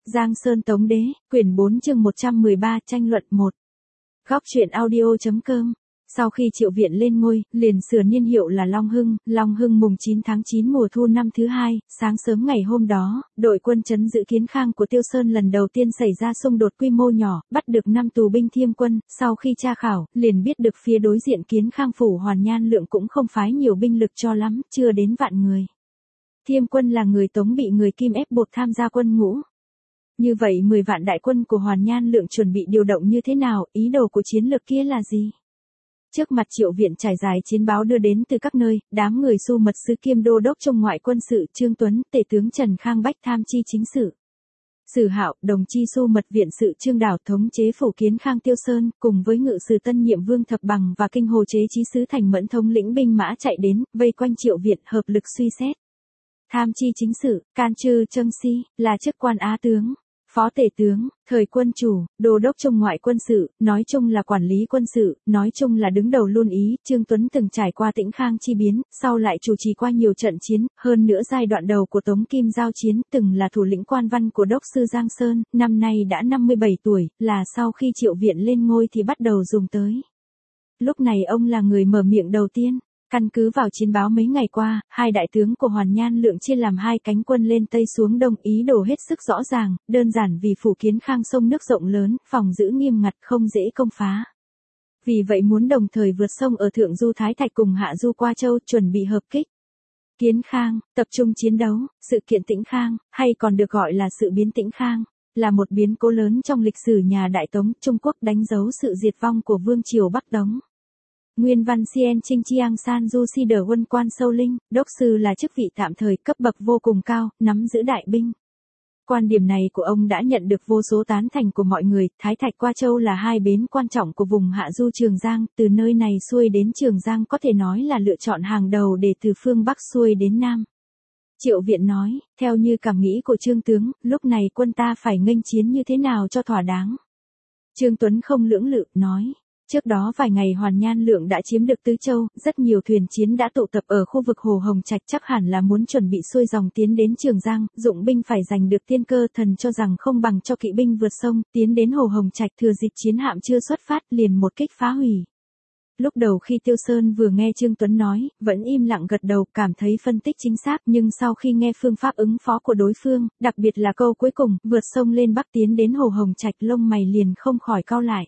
Giang Sơn Tống Đế, quyển 4 chương 113, tranh luận 1. Góc truyện audio.com. Sau khi Triệu Viện lên ngôi, liền sửa niên hiệu là Long Hưng mùng 9 tháng 9 mùa thu năm thứ hai, sáng sớm ngày hôm đó, đội quân trấn giữ Kiến Khang của Tiêu Sơn lần đầu tiên xảy ra xung đột quy mô nhỏ, bắt được 5 tù binh Thiêm quân, sau khi tra khảo, liền biết được phía đối diện Kiến Khang phủ Hoàn Nhan Lượng cũng không phái nhiều binh lực cho lắm, chưa đến vạn người. Thiêm quân là người Tống bị người Kim ép buộc tham gia quân ngũ. Như vậy 10 vạn đại quân của Hoàn Nhan Lượng chuẩn bị điều động như thế nào, ý đồ của chiến lược kia là gì? Trước mặt Triệu Viện trải dài chiến báo đưa đến từ các nơi, đám người Xu mật sứ kiêm đô đốc trong ngoại quân sự Trương Tuấn, tể tướng Trần Khang Bách tham chi chính sự. Sử Hạo, đồng chi Xu mật viện sự Trương Đảo thống chế phủ Kiến Khang Tiêu Sơn, cùng với ngự sử Tân Nhiệm Vương Thập Bằng và kinh hồ chế chí sứ Thành Mẫn thống lĩnh binh mã chạy đến, vây quanh Triệu Viện hợp lực suy xét. Tham chi chính sự, Can Trư Trâm Si, là chức quan á tướng, phó tể tướng, thời quân chủ, đô đốc trong ngoại quân sự, nói chung là quản lý quân sự, nói chung là đứng đầu luôn ý. Trương Tuấn từng trải qua Tĩnh Khang chi biến, sau lại chủ trì qua nhiều trận chiến, hơn nữa giai đoạn đầu của Tống Kim giao chiến, từng là thủ lĩnh quan văn của đốc sư Giang Sơn, năm nay đã 57 tuổi, là sau khi Triệu Viện lên ngôi thì bắt đầu dùng tới. Lúc này ông là người mở miệng đầu tiên. Căn cứ vào chiến báo mấy ngày qua, hai đại tướng của Hoàn Nhan Lượng chia làm hai cánh quân lên Tây xuống Đông, ý đồ hết sức rõ ràng, đơn giản vì phủ Kiến Khang sông nước rộng lớn, phòng giữ nghiêm ngặt không dễ công phá. Vì vậy muốn đồng thời vượt sông ở Thượng Du Thái Thạch cùng Hạ Du Qua Châu chuẩn bị hợp kích. Kiến Khang, tập trung chiến đấu, sự kiện Tĩnh Khang, hay còn được gọi là sự biến Tĩnh Khang, là một biến cố lớn trong lịch sử nhà Đại Tống, Trung Quốc đánh dấu sự diệt vong của Vương triều Bắc Tống. Nguyên văn Cien Trinh Chiang San Du Si Đờ Quân quan Sâu Linh, đốc sư là chức vị tạm thời cấp bậc vô cùng cao, nắm giữ đại binh. Quan điểm này của ông đã nhận được vô số tán thành của mọi người. Thái Thạch Qua Châu là hai bến quan trọng của vùng Hạ Du Trường Giang, từ nơi này xuôi đến Trường Giang có thể nói là lựa chọn hàng đầu để từ phương Bắc xuôi đến Nam. Triệu Viện nói, theo như cảm nghĩ của Trương tướng, lúc này quân ta phải nghênh chiến như thế nào cho thỏa đáng. Trương Tuấn không lưỡng lự, nói. Trước đó vài ngày Hoàn Nhan Lượng đã chiếm được Tứ Châu, rất nhiều thuyền chiến đã tụ tập ở khu vực Hồ Hồng Trạch, chắc hẳn là muốn chuẩn bị xuôi dòng tiến đến Trường Giang, dụng binh phải giành được tiên cơ. Thần cho rằng không bằng cho kỵ binh vượt sông, tiến đến Hồ Hồng Trạch, thừa dịp chiến hạm chưa xuất phát liền một kích phá hủy. Lúc đầu khi Tiêu Sơn vừa nghe Trương Tuấn nói, vẫn im lặng gật đầu, cảm thấy phân tích chính xác, nhưng sau khi nghe phương pháp ứng phó của đối phương, đặc biệt là câu cuối cùng, vượt sông lên Bắc tiến đến Hồ Hồng Trạch, lông mày liền không khỏi cau lại.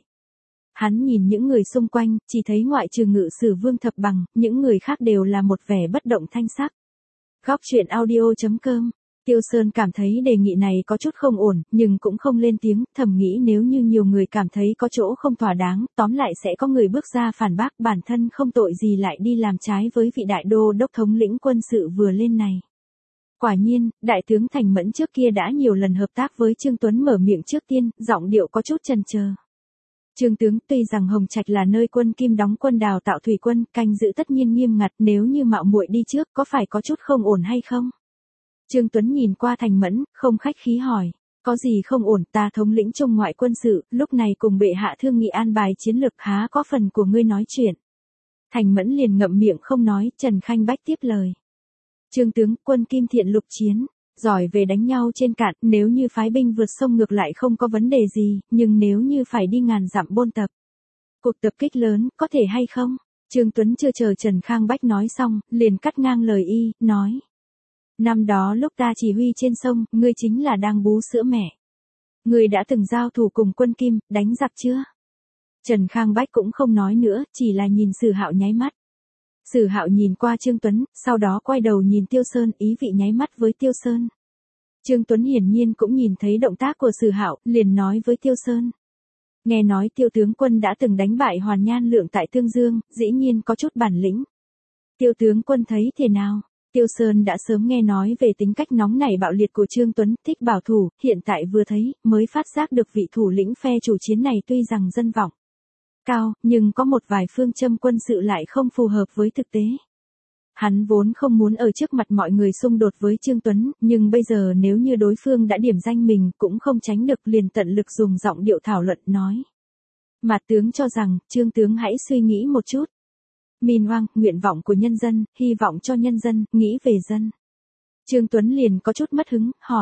Hắn nhìn những người xung quanh, chỉ thấy ngoại trừ ngự sử Vương Thập Bằng, những người khác đều là một vẻ bất động thanh sắc. Góc truyện audio.com. Tiêu Sơn cảm thấy đề nghị này có chút không ổn, nhưng cũng không lên tiếng, thầm nghĩ nếu như nhiều người cảm thấy có chỗ không thỏa đáng, tóm lại sẽ có người bước ra phản bác, bản thân không tội gì lại đi làm trái với vị đại đô đốc thống lĩnh quân sự vừa lên này. Quả nhiên, đại tướng Thành Mẫn trước kia đã nhiều lần hợp tác với Trương Tuấn mở miệng trước tiên, giọng điệu có chút chần chờ. Trương tướng, tuy rằng Hồng Trạch là nơi quân Kim đóng quân đào tạo thủy quân, canh giữ tất nhiên nghiêm ngặt, nếu như mạo muội đi trước, có phải có chút không ổn hay không? Trương Tuấn nhìn qua Thành Mẫn, không khách khí hỏi, có gì không ổn, ta thống lĩnh trong ngoại quân sự, lúc này cùng bệ hạ thương nghị an bài chiến lược, há có phần của ngươi nói chuyện. Thành Mẫn liền ngậm miệng không nói. Trần Khanh Bách tiếp lời. Trương tướng, quân Kim thiện lục chiến, giỏi về đánh nhau trên cạn, nếu như phái binh vượt sông ngược lại không có vấn đề gì, nhưng nếu như phải đi ngàn dặm bôn tập, cuộc tập kích lớn, có thể hay không? Trương Tuấn chưa chờ Trần Khang Bách nói xong, liền cắt ngang lời y, nói. Năm đó lúc ta chỉ huy trên sông, ngươi chính là đang bú sữa mẹ. Ngươi đã từng giao thủ cùng quân Kim, đánh giặc chưa? Trần Khang Bách cũng không nói nữa, chỉ là nhìn Sử Hạo nháy mắt. Sử Hạo nhìn qua Trương Tuấn, sau đó quay đầu nhìn Tiêu Sơn, ý vị nháy mắt với Tiêu Sơn. Trương Tuấn hiển nhiên cũng nhìn thấy động tác của Sử Hạo, liền nói với Tiêu Sơn. Nghe nói Tiêu tướng quân đã từng đánh bại Hoàn Nhan Lượng tại Tương Dương, dĩ nhiên có chút bản lĩnh. Tiêu tướng quân thấy thế nào? Tiêu Sơn đã sớm nghe nói về tính cách nóng nảy bạo liệt của Trương Tuấn, thích bảo thủ, hiện tại vừa thấy, mới phát giác được vị thủ lĩnh phe chủ chiến này tuy rằng dân vọng cao, nhưng có một vài phương châm quân sự lại không phù hợp với thực tế. Hắn vốn không muốn ở trước mặt mọi người xung đột với Trương Tuấn, nhưng bây giờ nếu như đối phương đã điểm danh mình cũng không tránh được, liền tận lực dùng giọng điệu thảo luận nói. Mạt tướng cho rằng, Trương tướng hãy suy nghĩ một chút. Min oang, nguyện vọng của nhân dân, hy vọng cho nhân dân, nghĩ về dân. Trương Tuấn liền có chút mất hứng, hỏi.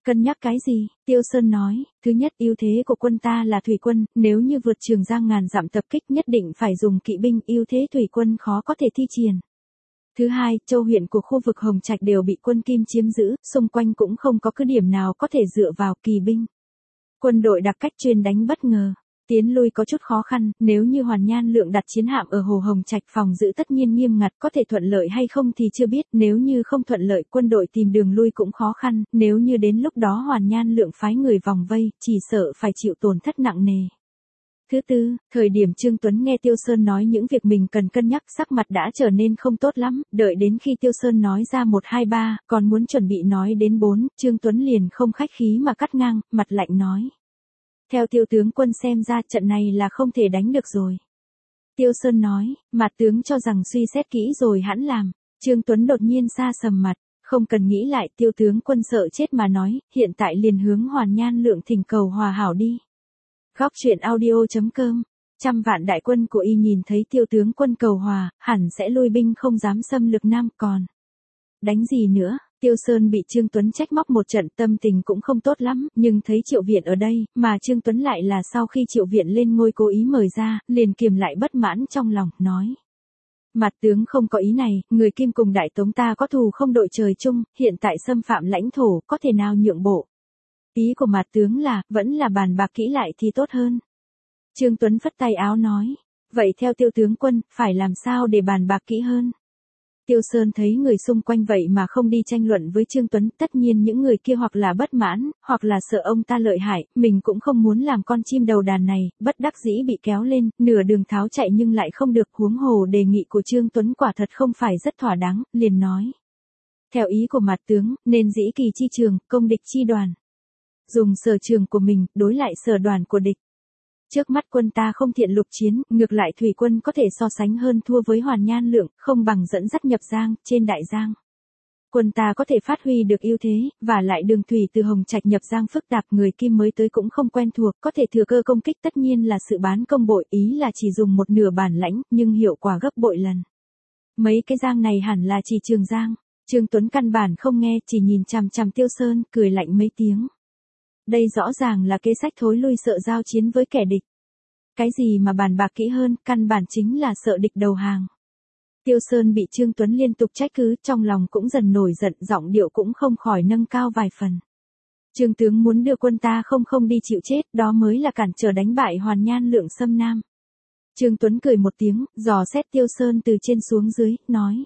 Cân nhắc cái gì? Tiêu Sơn nói, thứ nhất ưu thế của quân ta là thủy quân, nếu như vượt Trường Giang ngàn dặm tập kích nhất định phải dùng kỵ binh, ưu thế thủy quân khó có thể thi triển. Thứ hai, châu huyện của khu vực Hồng Trạch đều bị quân Kim chiếm giữ, xung quanh cũng không có cứ điểm nào có thể dựa vào kỳ binh. Quân đội đặc cách chuyên đánh bất ngờ. Tiến lui có chút khó khăn, nếu như Hoàn Nhan Lượng đặt chiến hạm ở Hồ Hồng Trạch phòng giữ tất nhiên nghiêm ngặt, có thể thuận lợi hay không thì chưa biết, nếu như không thuận lợi quân đội tìm đường lui cũng khó khăn, nếu như đến lúc đó Hoàn Nhan Lượng phái người vòng vây, chỉ sợ phải chịu tổn thất nặng nề. Thứ tư, thời điểm Trương Tuấn nghe Tiêu Sơn nói những việc mình cần cân nhắc, sắc mặt đã trở nên không tốt lắm, đợi đến khi Tiêu Sơn nói ra 1 2 3, còn muốn chuẩn bị nói đến 4, Trương Tuấn liền không khách khí mà cắt ngang, mặt lạnh nói. Theo Tiêu tướng quân xem ra trận này là không thể đánh được rồi. Tiêu Sơn nói, mặt tướng cho rằng suy xét kỹ rồi hẵn làm. Trương Tuấn đột nhiên xa sầm mặt, không cần nghĩ lại, Tiêu tướng quân sợ chết mà nói, hiện tại liền hướng Hoàn Nhan Lượng thỉnh cầu hòa hảo đi. Góc truyện audio.com. Trăm vạn đại quân của y nhìn thấy Tiêu tướng quân cầu hòa, hẳn sẽ lui binh không dám xâm lược Nam, còn đánh gì nữa. Tiêu Sơn bị Trương Tuấn trách móc một trận, tâm tình cũng không tốt lắm, nhưng thấy Triệu Viện ở đây, mà Trương Tuấn lại là sau khi Triệu Viện lên ngôi cố ý mời ra, liền kiềm lại bất mãn trong lòng, nói. Mặt tướng không có ý này, người Kim cùng Đại Tống ta có thù không đội trời chung, hiện tại xâm phạm lãnh thổ, có thể nào nhượng bộ. Ý của mặt tướng là, vẫn là bàn bạc kỹ lại thì tốt hơn. Trương Tuấn phất tay áo nói, vậy theo Tiêu tướng quân, phải làm sao để bàn bạc kỹ hơn. Tiêu Sơn thấy người xung quanh vậy mà không đi tranh luận với Trương Tuấn, tất nhiên những người kia hoặc là bất mãn, hoặc là sợ ông ta lợi hại, mình cũng không muốn làm con chim đầu đàn này, bất đắc dĩ bị kéo lên, nửa đường tháo chạy nhưng lại không được, huống hồ đề nghị của Trương Tuấn quả thật không phải rất thỏa đáng, liền nói. Theo ý của mặt tướng, nên dĩ kỳ chi trường, công địch chi đoàn. Dùng sở trường của mình, đối lại sở đoàn của địch. Trước mắt quân ta không thiện lục chiến, ngược lại thủy quân có thể so sánh hơn thua với Hoàn Nhan Lượng, không bằng dẫn dắt nhập Giang, trên Đại Giang. Quân ta có thể phát huy được ưu thế, và lại đường thủy từ Hồng Trạch nhập Giang phức tạp, người Kim mới tới cũng không quen thuộc, có thể thừa cơ công kích, tất nhiên là sự bán công bội, ý là chỉ dùng một nửa bản lãnh, nhưng hiệu quả gấp bội lần. Mấy cái Giang này hẳn là chỉ Trường Giang. Trương Tuấn căn bản không nghe, chỉ nhìn chằm chằm Tiêu Sơn, cười lạnh mấy tiếng. Đây rõ ràng là kế sách thối lui sợ giao chiến với kẻ địch. Cái gì mà bàn bạc kỹ hơn, căn bản chính là sợ địch đầu hàng. Tiêu Sơn bị Trương Tuấn liên tục trách cứ, trong lòng cũng dần nổi giận, giọng điệu cũng không khỏi nâng cao vài phần. Trương tướng muốn đưa quân ta không đi chịu chết, đó mới là cản trở đánh bại Hoàn Nhan Lượng xâm Nam. Trương Tuấn cười một tiếng, dò xét Tiêu Sơn từ trên xuống dưới, nói.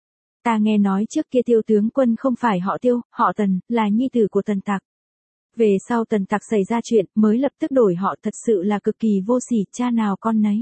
Ta nghe nói trước kia Tiêu tướng quân không phải họ Tiêu, họ Tần, là nhi tử của Tần Tặc. Về sau Tần Tặc xảy ra chuyện, mới lập tức đổi họ, thật sự là cực kỳ vô sỉ, cha nào con nấy.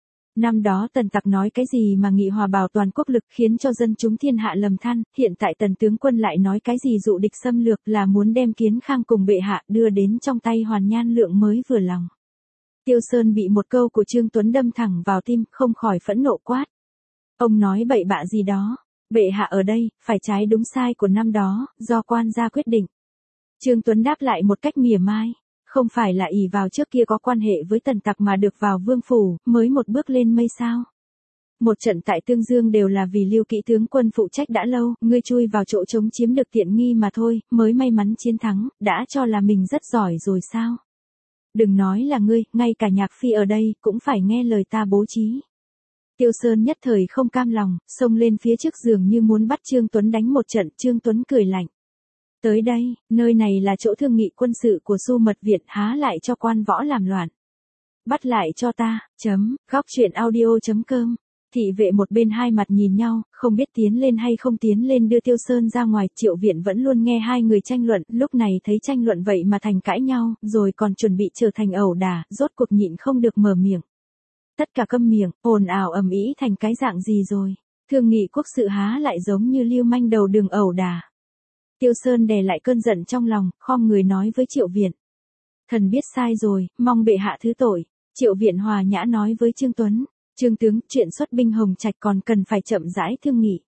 Năm đó Tần Tặc nói cái gì mà nghị hòa bảo toàn quốc lực, khiến cho dân chúng thiên hạ lầm than, hiện tại Tần tướng quân lại nói cái gì dụ địch xâm lược, là muốn đem Kiến Khang cùng bệ hạ đưa đến trong tay Hoàn Nhan Lượng mới vừa lòng. Tiêu Sơn bị một câu của Trương Tuấn đâm thẳng vào tim, không khỏi phẫn nộ quát. Ông nói bậy bạ gì đó, bệ hạ ở đây, phải trái đúng sai của năm đó, do quan gia quyết định. Trương Tuấn đáp lại một cách mỉa mai, không phải là ỷ vào trước kia có quan hệ với Tần Tặc mà được vào vương phủ, mới một bước lên mây sao. Một trận tại Tương Dương đều là vì Lưu Kỵ tướng quân phụ trách đã lâu, ngươi chui vào chỗ trống chiếm được tiện nghi mà thôi, mới may mắn chiến thắng, đã cho là mình rất giỏi rồi sao. Đừng nói là ngươi, ngay cả Nhạc Phi ở đây, cũng phải nghe lời ta bố trí. Tiêu Sơn nhất thời không cam lòng, xông lên phía trước giường như muốn bắt Trương Tuấn đánh một trận, Trương Tuấn cười lạnh. Tới đây, nơi này là chỗ thương nghị quân sự của Xu Mật Việt, há lại cho quan võ làm loạn. Bắt lại cho ta, góc truyện audio.com. Thị vệ một bên hai mặt nhìn nhau, không biết tiến lên hay không tiến lên đưa Tiêu Sơn ra ngoài, Triệu Viện vẫn luôn nghe hai người tranh luận, lúc này thấy tranh luận vậy mà thành cãi nhau, rồi còn chuẩn bị trở thành ẩu đả, rốt cuộc nhịn không được mở miệng. Tất cả câm miệng, ồn ào ầm ĩ thành cái dạng gì rồi, thương nghị quốc sự há lại giống như lưu manh đầu đường ẩu đả. Tiêu Sơn đè lại cơn giận trong lòng, khom người nói với Triệu Viện. Thần biết sai rồi, mong bệ hạ thứ tội. Triệu Viện hòa nhã nói với Trương Tuấn. Trương tướng, chuyện xuất binh Hồng Trạch còn cần phải chậm rãi thương nghị.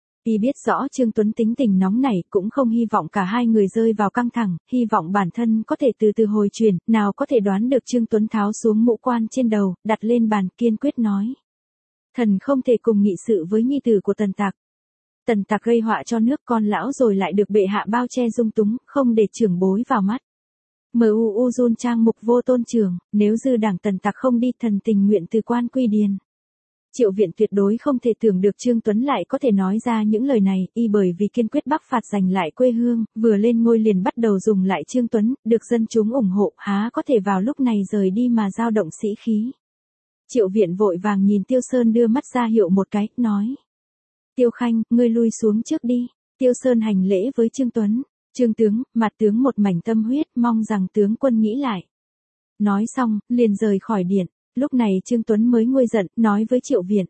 Y biết rõ Trương Tuấn tính tình nóng nảy, cũng không hy vọng cả hai người rơi vào căng thẳng, hy vọng bản thân có thể từ từ hồi chuyển, nào có thể đoán được Trương Tuấn tháo xuống mũ quan trên đầu, đặt lên bàn, kiên quyết nói. Thần không thể cùng nghị sự với nhi tử của Tần Tặc. tần tặc gây họa cho nước con lão rồi lại được bệ hạ bao che dung túng, không để trưởng bối vào mắt. MUU Jun Trang mục vô tôn trưởng, nếu dư đảng tần tặc không đi thần tình nguyện từ quan quy điền. Triệu Viện tuyệt đối không thể tưởng được Trương Tuấn lại có thể nói ra những lời này, y bởi vì kiên quyết bắc phạt giành lại quê hương, vừa lên ngôi liền bắt đầu dùng lại Trương Tuấn, được dân chúng ủng hộ, há có thể vào lúc này rời đi mà dao động sĩ khí. Triệu Viện vội vàng nhìn Tiêu Sơn đưa mắt ra hiệu một cái, nói. Tiêu Khanh, ngươi lui xuống trước đi. Tiêu Sơn hành lễ với Trương Tuấn. Trương tướng, mặt tướng một mảnh tâm huyết, mong rằng tướng quân nghĩ lại. Nói xong, liền rời khỏi điện. Lúc này Trương Tuấn mới nguôi giận, nói với Triệu Viện.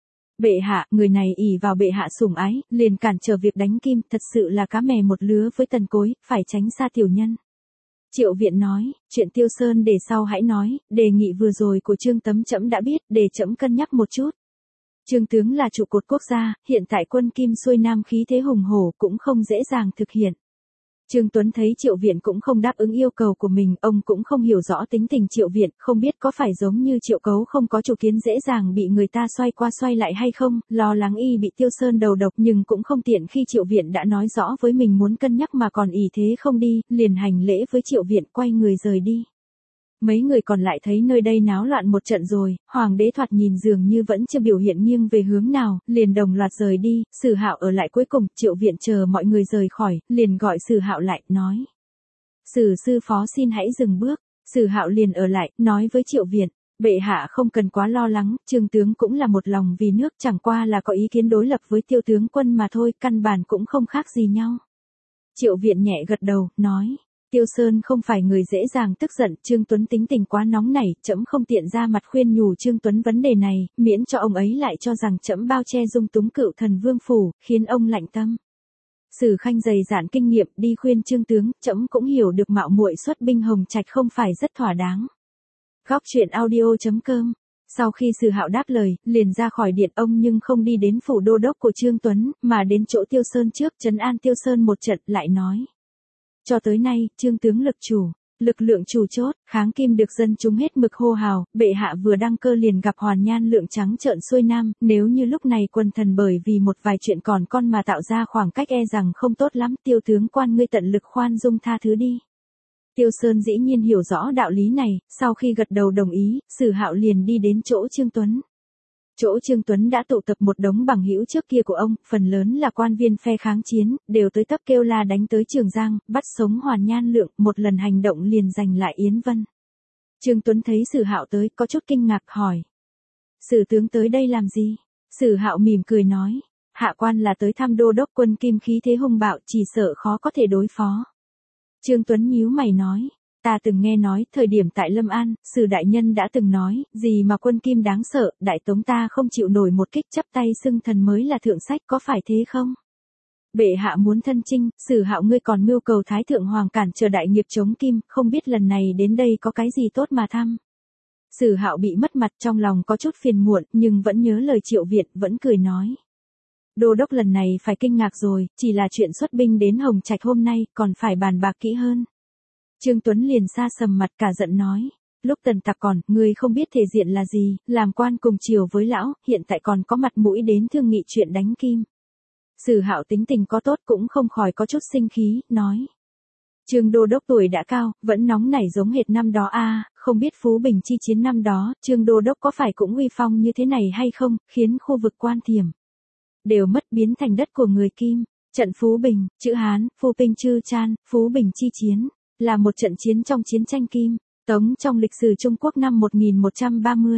Bệ hạ, người này ỷ vào bệ hạ sủng ái, liền cản trở việc đánh Kim, thật sự là cá mè một lứa với tần cối, phải tránh xa tiểu nhân. Triệu Viện nói, chuyện Tiêu Sơn để sau hãy nói, đề nghị vừa rồi của Trương Tấm trẫm đã biết, để trẫm cân nhắc một chút. Trương tướng là trụ cột quốc gia, hiện tại quân Kim xuôi nam khí thế hùng hổ cũng không dễ dàng thực hiện. Trương Tuấn thấy Triệu Viện cũng không đáp ứng yêu cầu của mình, ông cũng không hiểu rõ tính tình Triệu Viện, không biết có phải giống như Triệu Cấu không có chủ kiến dễ dàng bị người ta xoay qua xoay lại hay không, lo lắng y bị Tiêu Sơn đầu độc nhưng cũng không tiện khi Triệu Viện đã nói rõ với mình muốn cân nhắc mà còn ỷ thế không đi, liền hành lễ với Triệu Viện quay người rời đi. Mấy người còn lại thấy nơi đây náo loạn một trận rồi, hoàng đế thoạt nhìn dường như vẫn chưa biểu hiện nghiêng về hướng nào, liền đồng loạt rời đi, Sử Hạo ở lại cuối cùng, Triệu Viện chờ mọi người rời khỏi, liền gọi Sử Hạo lại, nói. Sử sư phó xin hãy dừng bước, Sử Hạo liền ở lại, nói với Triệu Viện, bệ hạ không cần quá lo lắng, Trương tướng cũng là một lòng vì nước, chẳng qua là có ý kiến đối lập với Tiêu tướng quân mà thôi, căn bản cũng không khác gì nhau. Triệu Viện nhẹ gật đầu, nói. Tiêu Sơn không phải người dễ dàng tức giận, Trương Tuấn tính tình quá nóng nảy, trẫm không tiện ra mặt khuyên nhủ Trương Tuấn vấn đề này, miễn cho ông ấy lại cho rằng trẫm bao che dung túng cựu thần vương phủ, khiến ông lạnh tâm. Sử Khanh dày dạn kinh nghiệm, đi khuyên Trương tướng, trẫm cũng hiểu được mạo muội xuất binh Hồng Trạch không phải rất thỏa đáng. Góc truyện audio.com. Sau khi Sử Hạo đáp lời, liền ra khỏi điện ông nhưng không đi đến phủ đô đốc của Trương Tuấn, mà đến chỗ Tiêu Sơn trước, trấn an Tiêu Sơn một trận, lại nói. Cho tới nay, Trương tướng lực lượng chủ chốt, kháng Kim được dân chúng hết mực hô hào, bệ hạ vừa đăng cơ liền gặp hoàn nhan lượng trắng trợn xuôi nam, nếu như lúc này quần thần bởi vì một vài chuyện còn con mà tạo ra khoảng cách e rằng không tốt lắm, Tiêu tướng quan ngươi tận lực khoan dung tha thứ đi. Tiêu Sơn dĩ nhiên hiểu rõ đạo lý này, sau khi gật đầu đồng ý, Sử Hạo liền đi đến chỗ Trương Tuấn. Chỗ Trương Tuấn đã tụ tập một đống bằng hữu trước kia của ông, phần lớn là quan viên phe kháng chiến, đều tới tấp kêu la đánh tới Trường Giang, bắt sống hoàn nhan lượng, một lần hành động liền giành lại Yến Vân. Trương Tuấn thấy Sử Hạo tới, có chút kinh ngạc hỏi. Sử tướng tới đây làm gì? Sử Hạo mỉm cười nói. Hạ quan là tới thăm đô đốc quân Kim khí thế hung bạo, chỉ sợ khó có thể đối phó. Trương Tuấn nhíu mày nói. Ta từng nghe nói, thời điểm tại Lâm An, Sử đại nhân đã từng nói, gì mà quân Kim đáng sợ, đại tống ta không chịu nổi một kích chắp tay xưng thần mới là thượng sách, có phải thế không? Bệ hạ muốn thân chinh, Sử Hạo ngươi còn mưu cầu Thái Thượng Hoàng cản trở đại nghiệp chống Kim, không biết lần này đến đây có cái gì tốt mà thăm. Sử Hạo bị mất mặt trong lòng có chút phiền muộn, nhưng vẫn nhớ lời Triệu Viện, vẫn cười nói. Đô đốc lần này phải kinh ngạc rồi, chỉ là chuyện xuất binh đến Hồng Trạch hôm nay, còn phải bàn bạc kỹ hơn. Trương Tuấn liền sa sầm mặt cả giận nói, lúc tần tặc còn, ngươi không biết thể diện là gì, làm quan cùng chiều với lão, hiện tại còn có mặt mũi đến thương nghị chuyện đánh Kim. Sử Hạo tính tình có tốt cũng không khỏi có chút sinh khí, nói. Trương đô đốc tuổi đã cao, vẫn nóng nảy giống hệt năm đó không biết Phú Bình chi chiến năm đó, Trương đô đốc có phải cũng uy phong như thế này hay không, khiến khu vực Quan Thiểm đều mất biến thành đất của người Kim. Trận Phú Bình, chữ Hán, Phu Pinh Chư Chan, Phú Bình chi chiến, là một trận chiến trong chiến tranh Kim, Tống trong lịch sử Trung Quốc năm 1130.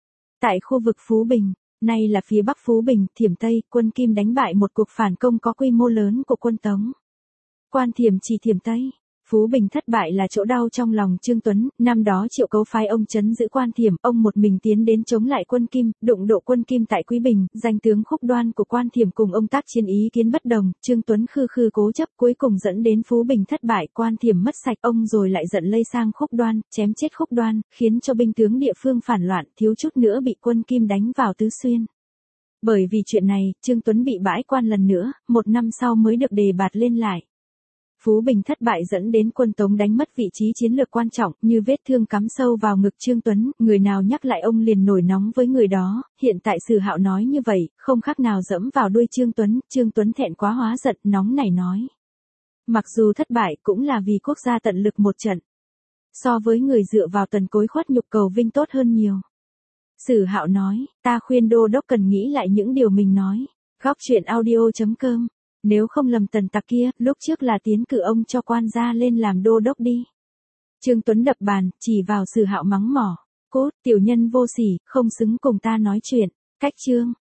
Tại khu vực Phú Bình, nay là phía bắc Phú Bình, Thiểm Tây, quân Kim đánh bại một cuộc phản công có quy mô lớn của quân Tống. Quan Thiểm chỉ Thiểm Tây. Phú Bình thất bại là chỗ đau trong lòng Trương Tuấn, năm đó Triệu Cấu phái ông trấn giữ Quan Thiểm, ông một mình tiến đến chống lại quân Kim, đụng độ quân Kim tại Quý Bình, danh tướng Khúc Đoan của Quan Thiểm cùng ông tác chiến ý kiến bất đồng, Trương Tuấn khư cố chấp cuối cùng dẫn đến Phú Bình thất bại, Quan Thiểm mất sạch, ông rồi lại giận lây sang Khúc Đoan, chém chết Khúc Đoan, khiến cho binh tướng địa phương phản loạn, thiếu chút nữa bị quân Kim đánh vào Tứ Xuyên. Bởi vì chuyện này, Trương Tuấn bị bãi quan lần nữa, một năm sau mới được đề bạt lên lại. Phú Bình thất bại dẫn đến quân Tống đánh mất vị trí chiến lược quan trọng, như vết thương cắm sâu vào ngực Trương Tuấn, người nào nhắc lại ông liền nổi nóng với người đó, hiện tại Sử Hạo nói như vậy, không khác nào dẫm vào đuôi Trương Tuấn thẹn quá hóa giận, nóng nảy nói. Mặc dù thất bại cũng là vì quốc gia tận lực một trận. So với người dựa vào tần cối khuất nhục cầu vinh tốt hơn nhiều. Sử Hạo nói, ta khuyên đô đốc cần nghĩ lại những điều mình nói. Góc truyện audio.com. Nếu không lầm tần tặc kia, lúc trước là tiến cử ông cho quan gia lên làm đô đốc đi. Trương Tuấn đập bàn, chỉ vào Sử Hạo mắng mỏ. Cốt, tiểu nhân vô sỉ, không xứng cùng ta nói chuyện. Cách chương.